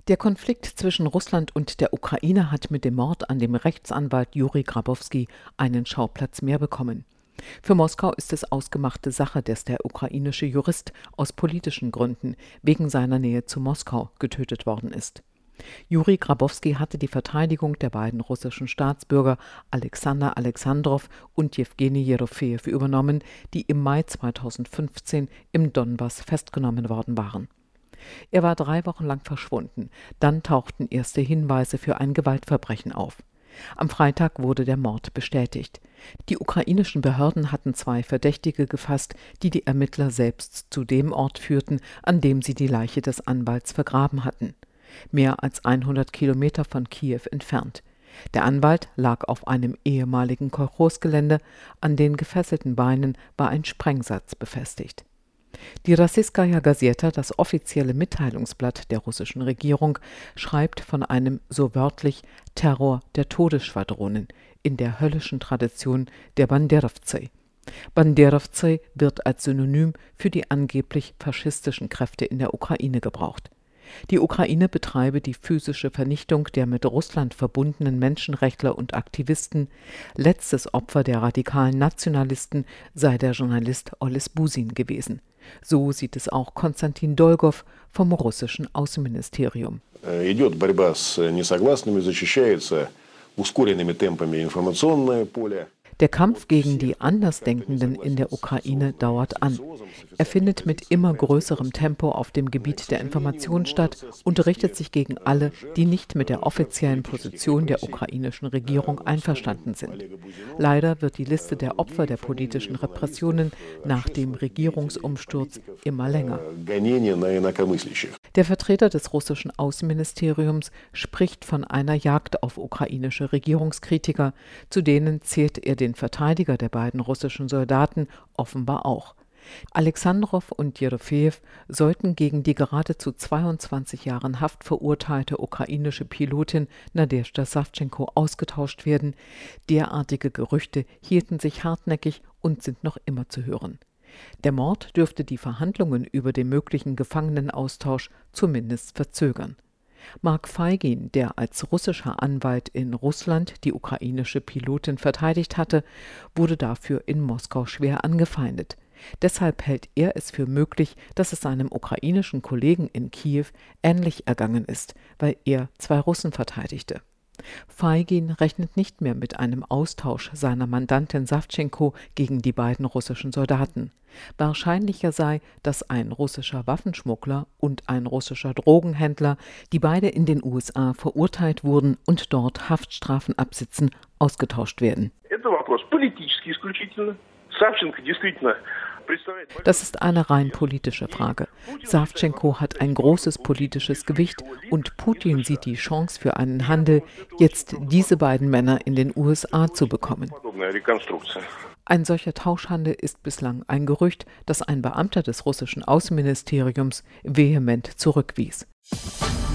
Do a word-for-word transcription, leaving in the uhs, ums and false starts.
Der Konflikt zwischen Russland und der Ukraine hat mit dem Mord an dem Rechtsanwalt Juri Grabowski einen Schauplatz mehr bekommen. Für Moskau ist es ausgemachte Sache, dass der ukrainische Jurist aus politischen Gründen wegen seiner Nähe zu Moskau getötet worden ist. Juri Grabowski hatte die Verteidigung der beiden russischen Staatsbürger Alexander Alexandrow und Jewgeni Jerofejew übernommen, die im Mai zweitausendfünfzehn im Donbass festgenommen worden waren. Er war drei Wochen lang verschwunden. Dann tauchten erste Hinweise für ein Gewaltverbrechen auf. Am Freitag wurde der Mord bestätigt. Die ukrainischen Behörden hatten zwei Verdächtige gefasst, die die Ermittler selbst zu dem Ort führten, an dem sie die Leiche des Anwalts vergraben hatten. Mehr als hundert Kilometer von Kiew entfernt. Der Anwalt lag auf einem ehemaligen Kolchosgelände. An den gefesselten Beinen war ein Sprengsatz befestigt. Die Rossijskaja Gazeta, das offizielle Mitteilungsblatt der russischen Regierung, schreibt von einem so wörtlich Terror der Todesschwadronen in der höllischen Tradition der Banderowцы. Banderowцы wird als Synonym für die angeblich faschistischen Kräfte in der Ukraine gebraucht. Die Ukraine betreibe die physische Vernichtung der mit Russland verbundenen Menschenrechtler und Aktivisten. Letztes Opfer der radikalen Nationalisten sei der Journalist Oles Busin gewesen. So sieht es auch Konstantin Dolgow vom russischen Außenministerium. Идет борьба с несогласными, защищается ускоренными темпами информационное поле. Der Kampf gegen die Andersdenkenden in der Ukraine dauert an. Er findet mit immer größerem Tempo auf dem Gebiet der Information statt und richtet sich gegen alle, die nicht mit der offiziellen Position der ukrainischen Regierung einverstanden sind. Leider wird die Liste der Opfer der politischen Repressionen nach dem Regierungsumsturz immer länger. Der Vertreter des russischen Außenministeriums spricht von einer Jagd auf ukrainische Regierungskritiker, zu denen zählt er den den Verteidiger der beiden russischen Soldaten offenbar auch. Alexandrow und Jerofejew sollten gegen die gerade zu zweiundzwanzig Jahren Haft verurteilte ukrainische Pilotin Nadezhda Savchenko ausgetauscht werden. Derartige Gerüchte hielten sich hartnäckig und sind noch immer zu hören. Der Mord dürfte die Verhandlungen über den möglichen Gefangenenaustausch zumindest verzögern. Mark Feigin, der als russischer Anwalt in Russland die ukrainische Pilotin verteidigt hatte, wurde dafür in Moskau schwer angefeindet. Deshalb hält er es für möglich, dass es seinem ukrainischen Kollegen in Kiew ähnlich ergangen ist, weil er zwei Russen verteidigte. Feigin rechnet nicht mehr mit einem Austausch seiner Mandantin Savchenko gegen die beiden russischen Soldaten. Wahrscheinlicher sei, dass ein russischer Waffenschmuggler und ein russischer Drogenhändler, die beide in den U S A verurteilt wurden und dort Haftstrafen absitzen, ausgetauscht werden. Das ist eine rein politische Frage. Savchenko hat ein großes politisches Gewicht und Putin sieht die Chance für einen Handel, jetzt diese beiden Männer in den U S A zu bekommen. Ein solcher Tauschhandel ist bislang ein Gerücht, das ein Beamter des russischen Außenministeriums vehement zurückwies.